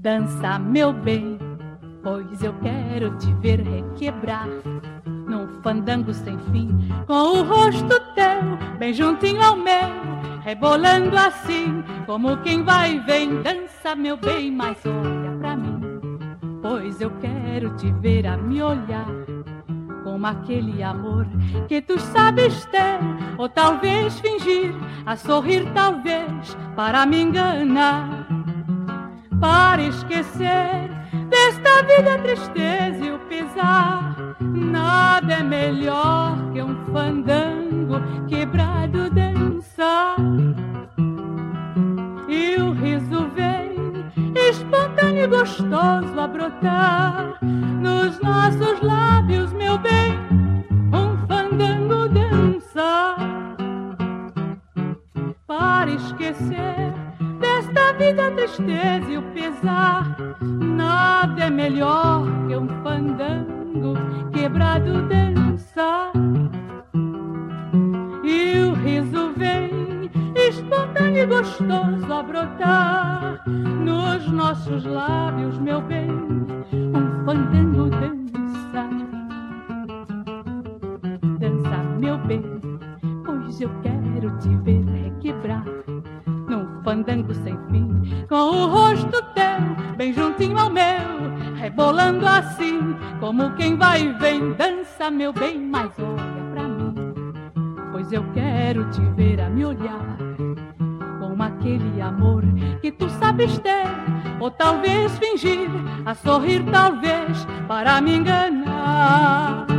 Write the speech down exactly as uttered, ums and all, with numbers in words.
Dança, meu bem, pois eu quero te ver requebrar num fandango sem fim, com o rosto teu bem juntinho ao meu, rebolando assim, como quem vai e vem. Dança, meu bem, mas olha pra mim, pois eu quero te ver a me olhar, como aquele amor que tu sabes ter, ou talvez fingir, a sorrir talvez, para me enganar, para esquecer desta vida a tristeza e o pesar. Nada é melhor que um fandango quebrado dançar, e o riso vem espontâneo e gostoso a brotar nos nossos lábios, meu bem, um fandango dançar, para esquecer desta vida a tristeza e o pesar. Nada é melhor que um fandango quebrado dançar, e o riso vem espontâneo e gostoso a brotar nos nossos lábios, meu bem, um fandango dançar. Dança, meu bem, pois eu quero te ver requebrar num fandango sem fim, com o rosto teu bem juntinho ao meu, rebolando assim, como quem vai e vem. Dança, meu bem, mas olha pra mim, pois eu quero te ver a me olhar, como aquele amor que tu sabes ter, ou talvez fingir, a sorrir talvez, para me enganar,